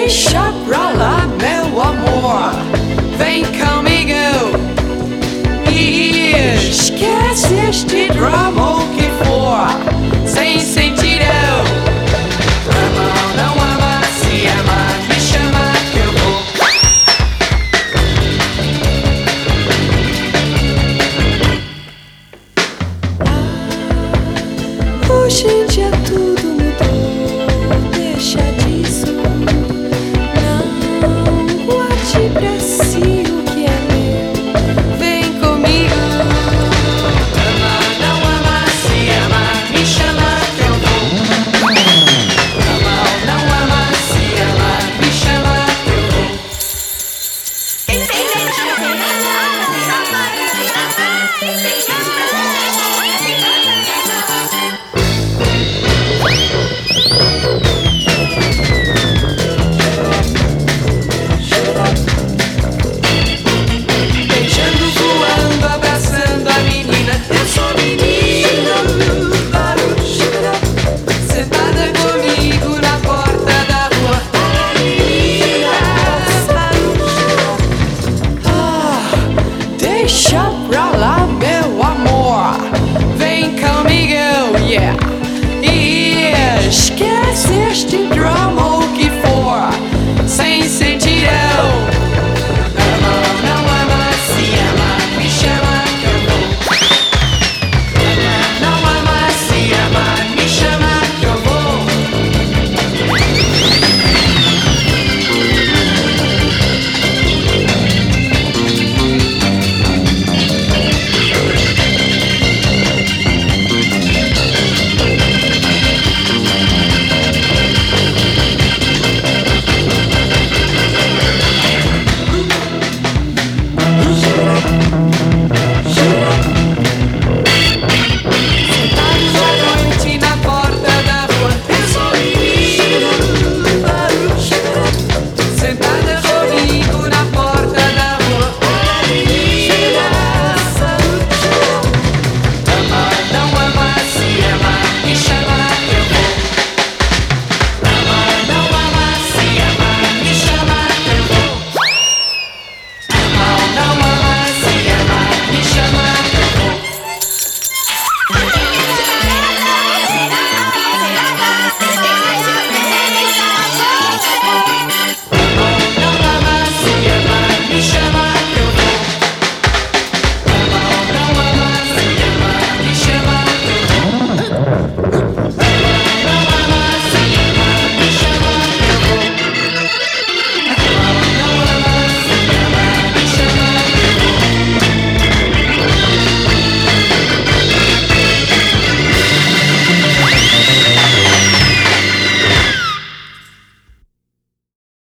Deixa pra lá, meu amor, vem comigo e esquece este drama o que for, sem sentido. Ama ou não ama, se ama, me chama que eu vou. Hoje em dia tudo mudou, deixa disso. Não guarde pra si.